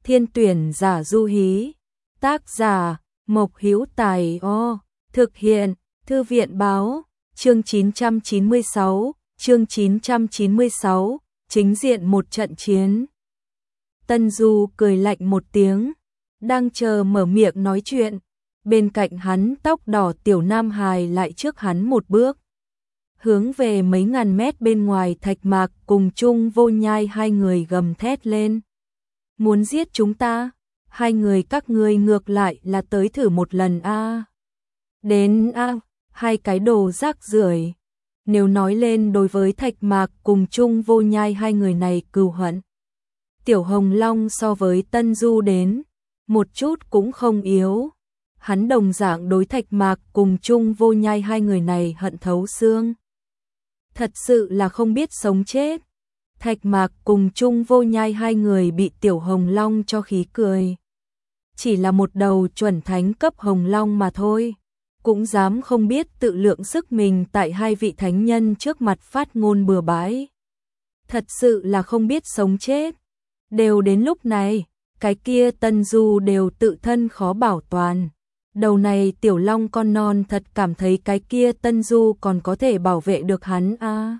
Thiên tuyển giả du hí. Tác giả Mộc Hữu Tài. Thực hiện Thư viện báo. Chương 996, chương 996, chính diện một trận chiến. Tân Du cười lạnh một tiếng, đang chờ mở miệng nói chuyện, bên cạnh hắn tóc đỏ tiểu nam hài lại trước hắn một bước. Hướng về mấy ngàn mét bên ngoài Thạch Mạc cùng Chung Vô Nhai hai người gầm thét lên. Muốn giết chúng ta? Hai người các ngươi ngược lại là tới thử một lần a. Đến a, hai cái đồ rác rưởi. Nếu nói lên đối với Thạch Mạc cùng Chung Vô Nhai hai người này cừu hận, Tiểu Hồng Long so với Tân Du đến, một chút cũng không yếu. Hắn đồng dạng đối Thạch Mạc cùng Chung Vô Nhai hai người này hận thấu xương. Thật sự là không biết sống chết. Thạch Mạc cùng Chung Vô Nhai hai người bị Tiểu Hồng Long cho khí cười. Chỉ là một đầu chuẩn thánh cấp Hồng Long mà thôi, cũng dám không biết tự lượng sức mình tại hai vị thánh nhân trước mặt phát ngôn bừa bãi. Thật sự là không biết sống chết. Đều đến lúc này, cái kia Tân Du đều tự thân khó bảo toàn. Đầu này Tiểu Long con non thật cảm thấy cái kia Tân Du còn có thể bảo vệ được hắn a.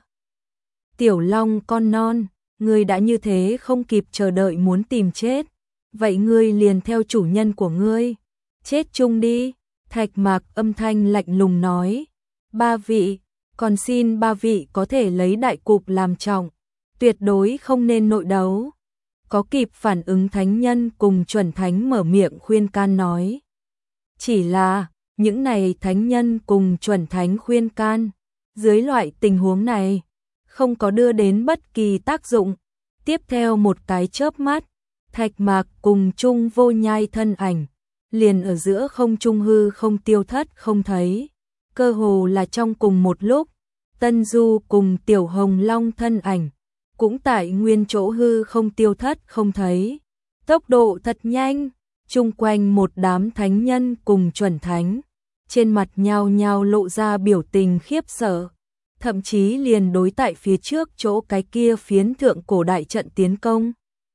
Tiểu Long con non, ngươi đã như thế không kịp chờ đợi muốn tìm chết, vậy ngươi liền theo chủ nhân của ngươi, chết chung đi. Thạch Mạc âm thanh lạnh lùng nói. Ba vị, còn xin ba vị có thể lấy đại cục làm trọng, tuyệt đối không nên nội đấu. Có kịp phản ứng thánh nhân cùng chuẩn thánh mở miệng khuyên can nói. Chỉ là, những này thánh nhân cùng chuẩn thánh khuyên can, dưới loại tình huống này, không có đưa đến bất kỳ tác dụng. Tiếp theo một cái chớp mắt, Thạch Mạc cùng Chung Vô Nhai thân ảnh, liền ở giữa không trung hư không tiêu thất không thấy. Cơ hồ là trong cùng một lúc, Tân Du cùng Tiểu Hồng Long thân ảnh, cũng tại nguyên chỗ hư không tiêu thất không thấy. Tốc độ thật nhanh, chung quanh một đám thánh nhân cùng chuẩn thánh, trên mặt nhao nhao lộ ra biểu tình khiếp sợ. Thậm chí liền đối tại phía trước chỗ cái kia phiến thượng cổ đại trận tiến công,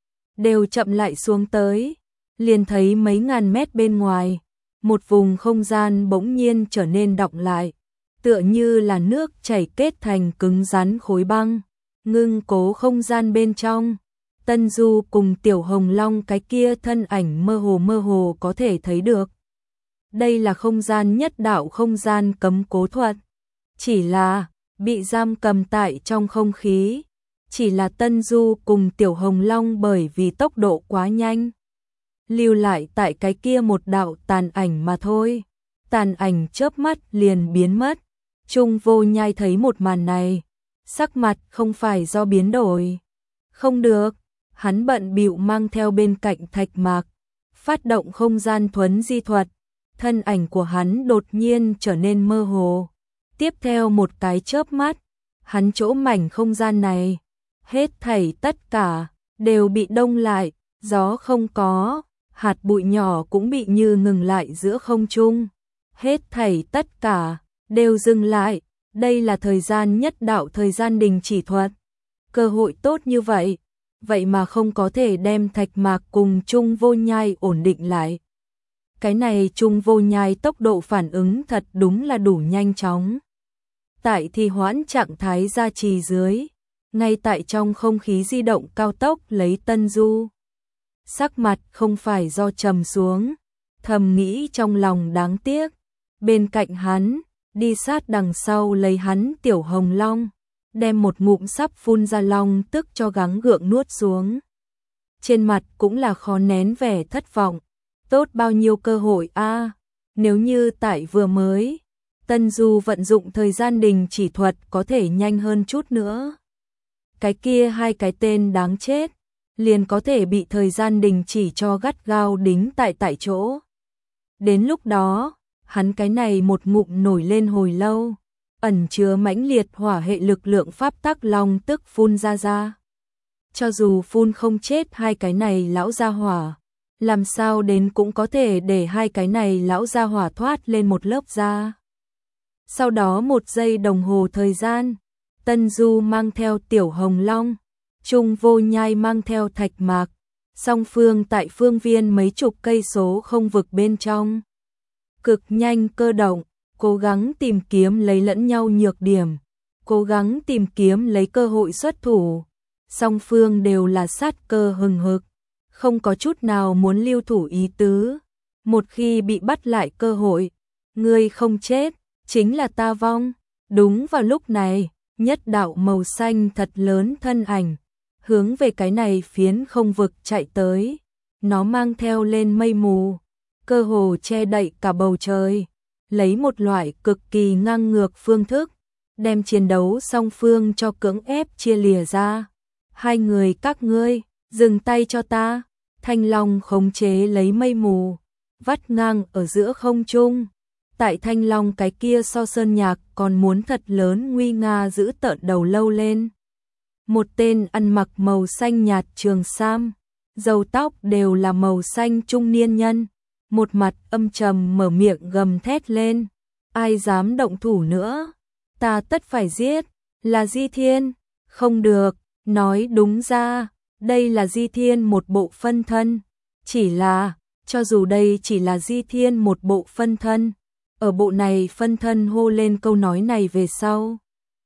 đều chậm lại xuống tới. Liền thấy mấy ngàn mét bên ngoài, một vùng không gian bỗng nhiên trở nên đọng lại, tựa như là nước chảy kết thành cứng rắn khối băng, ngưng cố không gian bên trong. Tân Du cùng Tiểu Hồng Long cái kia thân ảnh mơ hồ có thể thấy được. Đây là không gian nhất đạo không gian cấm cố thuật, chỉ là bị giam cầm tại trong không khí. Chỉ là Tân Du cùng Tiểu Hồng Long bởi vì tốc độ quá nhanh, lưu lại tại cái kia một đạo tàn ảnh mà thôi. Tàn ảnh chớp mắt liền biến mất. Chung Vô Nhai thấy một màn này, sắc mặt không phải do biến đổi. Không được, hắn bận bịu mang theo bên cạnh Thạch Mạc, phát động không gian thuấn di thuật. Thân ảnh của hắn đột nhiên trở nên mơ hồ. Tiếp theo một cái chớp mắt, hắn chỗ mảnh không gian này, hết thảy tất cả đều bị đông lại, gió không có, hạt bụi nhỏ cũng bị như ngừng lại giữa không trung. Hết thảy tất cả đều dừng lại. Đây là thời gian nhất đạo thời gian đình chỉ thuật. Cơ hội tốt như vậy, vậy mà không có thể đem Thạch Mạc cùng Chung Vô Nhai ổn định lại. Cái này Chung Vô Nhai tốc độ phản ứng thật đúng là đủ nhanh chóng. Tại thì hoãn trạng thái gia trì dưới, ngay tại trong không khí di động cao tốc lấy Tân Du. Sắc mặt không phải do trầm xuống, thầm nghĩ trong lòng đáng tiếc. Bên cạnh hắn, đi sát đằng sau lấy hắn Tiểu Hồng Long, đem một ngụm sắp phun ra long tức cho gắng gượng nuốt xuống. Trên mặt cũng là khó nén vẻ thất vọng. Tốt bao nhiêu cơ hội a, nếu như tại vừa mới, Tân Du vận dụng thời gian đình chỉ thuật có thể nhanh hơn chút nữa. Cái kia hai cái tên đáng chết, liền có thể bị thời gian đình chỉ cho gắt gao đính tại chỗ. Đến lúc đó, hắn cái này một ngụm nổi lên hồi lâu, ẩn chứa mãnh liệt hỏa hệ lực lượng pháp tắc long tức phun ra. Cho dù phun không chết hai cái này lão gia hỏa, làm sao đến cũng có thể để hai cái này lão gia hỏa thoát lên một lớp da. Sau đó 1 giây đồng hồ thời gian, Tân Du mang theo Tiểu Hồng Long, Chung Vô Nhai mang theo Thạch Mạc, Song phương tại phương viên mấy chục cây số không vực bên trong. Cực nhanh cơ động, cố gắng tìm kiếm lấy lẫn nhau nhược điểm, cố gắng tìm kiếm lấy cơ hội xuất thủ. Song phương đều là sát cơ hừng hực, không có chút nào muốn lưu thủ ý tứ. Một khi bị bắt lại cơ hội, ngươi không chết, chính là ta vong. Đúng vào lúc này, nhất đạo màu xanh thật lớn thân ảnh, hướng về cái này phiến không vực chạy tới. Nó mang theo lên mây mù, cơ hồ che đậy cả bầu trời, lấy một loại cực kỳ ngang ngược phương thức, đem chiến đấu song phương cho cưỡng ép chia lìa ra. Hai người các ngươi, dừng tay cho ta. Thanh Long khống chế lấy mây mù, vắt ngang ở giữa không trung. Tại Thanh Long cái kia so sơn nhạc còn muốn thật lớn nguy nga giữ tợn đầu lâu lên. Một tên ăn mặc màu xanh nhạt trường sam, râu tóc đều là màu xanh trung niên nhân, một mặt âm trầm mở miệng gầm thét lên. Ai dám động thủ nữa, ta tất phải giết. Là Di Thiên, không được, nói đúng ra, đây là Di Thiên một bộ phân thân. Chỉ là, cho dù đây chỉ là Di Thiên một bộ phân thân, ở bộ này phân thân hô lên câu nói này về sau,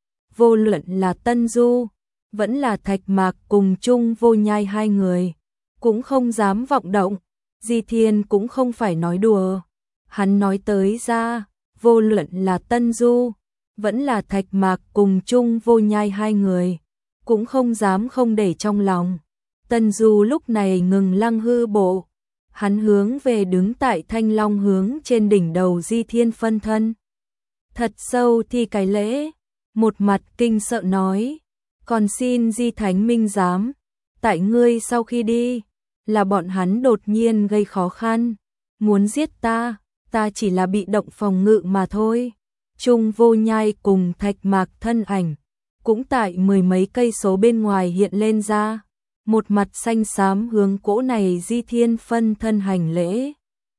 vô luận là Tân Du, vẫn là Thạch Mạc cùng chung Vô Nhai hai người, cũng không dám vọng động. Di Thiên cũng không phải nói đùa, hắn nói tới ra, vô luận là Tân Du, vẫn là Thạch Mạc cùng chung Vô Nhai hai người, cũng không dám không để trong lòng. Tân Du lúc này ngừng lăng hư bộ, hắn hướng về đứng tại Thanh Long hướng trên đỉnh đầu Di Thiên phân thân. Thật sâu thi cái lễ, một mặt kinh sợ nói, còn xin Di Thánh Minh giám, tại ngươi sau khi đi, là bọn hắn đột nhiên gây khó khăn, muốn giết ta, ta chỉ là bị động phòng ngự mà thôi. Chung Vô Nhai cùng Thạch Mạc thân ảnh, cũng tại mười mấy cây số bên ngoài hiện lên ra, một mặt xanh xám hướng cỗ này Di Thiên phân thân hành lễ.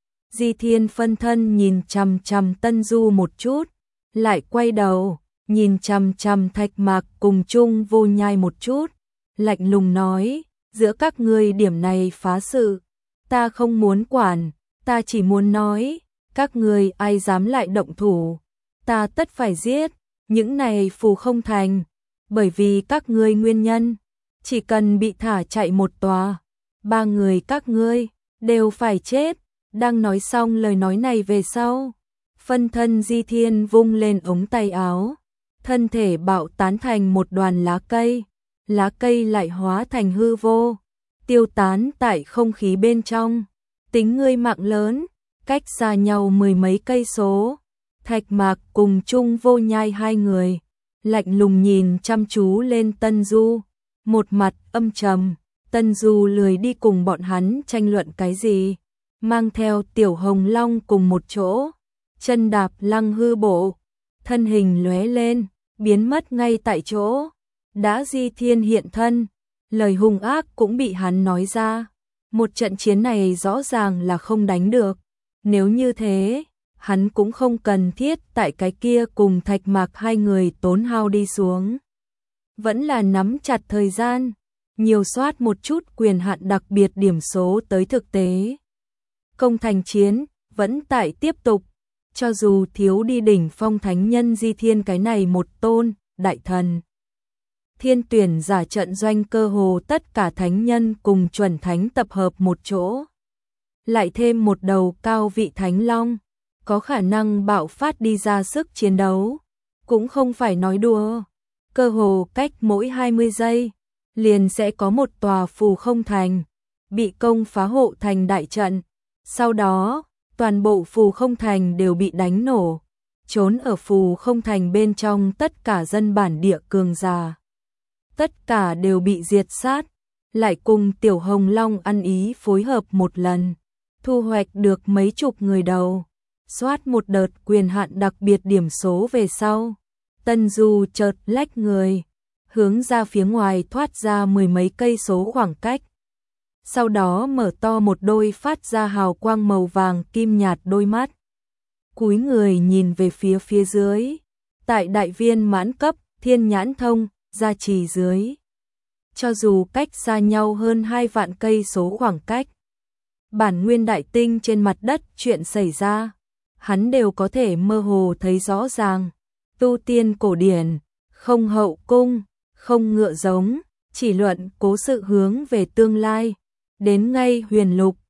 Di Thiên phân thân nhìn chằm chằm Tân Du một chút, lại quay đầu, nhìn chằm chằm Thạch Mạc cùng chung Vô Nhai một chút, lạnh lùng nói, giữa các ngươi điểm này phá sự, ta không muốn quản, ta chỉ muốn nói, các ngươi ai dám lại động thủ, ta tất phải giết. Những này phù không thành, bởi vì các ngươi nguyên nhân, chỉ cần bị thả chạy một tòa, ba người các ngươi đều phải chết. Đang nói xong lời nói này về sau, phân thân Di Thiên vung lên ống tay áo, thân thể bạo tán thành một đoàn lá cây lại hóa thành hư vô, tiêu tán tại không khí bên trong. Tính ngươi mạng lớn, cách xa nhau mười mấy cây số, Thạch Mạc cùng chung Vô Nhai hai người, lạnh lùng nhìn chăm chú lên Tân Du, một mặt âm trầm. Tân Du lười đi cùng bọn hắn tranh luận cái gì, mang theo Tiểu Hồng Long cùng một chỗ, chân đạp lăng hư bộ, thân hình lóe lên, biến mất ngay tại chỗ. Đã Di Thiên hiện thân, lời hung ác cũng bị hắn nói ra. Một trận chiến này rõ ràng là không đánh được, nếu như thế, hắn cũng không cần thiết tại cái kia cùng Thạch Mạc hai người tốn hao đi xuống. Vẫn là nắm chặt thời gian, nhiều soát một chút quyền hạn đặc biệt điểm số tới thực tế. Công thành chiến, vẫn tại tiếp tục, cho dù thiếu đi đỉnh phong thánh nhân Di Thiên cái này một tôn, đại thần. Thiên tuyển giả trận doanh cơ hồ tất cả thánh nhân cùng chuẩn thánh tập hợp một chỗ. Lại thêm một đầu cao vị thánh long, có khả năng bạo phát đi ra sức chiến đấu, cũng không phải nói đùa. Cơ hồ cách mỗi 20 giây, liền sẽ có một tòa phù không thành, bị công phá hộ thành đại trận. Sau đó, toàn bộ phù không thành đều bị đánh nổ, trốn ở phù không thành bên trong tất cả dân bản địa cường giả. Tất cả đều bị diệt sát, lại cùng Tiểu Hồng Long ăn ý phối hợp một lần, thu hoạch được mấy chục người đầu, soát một đợt quyền hạn đặc biệt điểm số về sau. Tân Du chợt lách người, hướng ra phía ngoài thoát ra mười mấy cây số khoảng cách. Sau đó mở to một đôi phát ra hào quang màu vàng kim nhạt đôi mắt. Cúi người nhìn về phía dưới, tại đại viên mãn cấp, thiên nhãn thông, gia trì dưới. cho dù cách xa nhau hơn 2 vạn cây số khoảng cách. Bản nguyên đại tinh trên mặt đất chuyện xảy ra, hắn đều có thể mơ hồ thấy rõ ràng. Tu tiên cổ điển, không hậu cung, không ngựa giống, chỉ luận cố sự hướng về tương lai. Đến ngay huyền lục,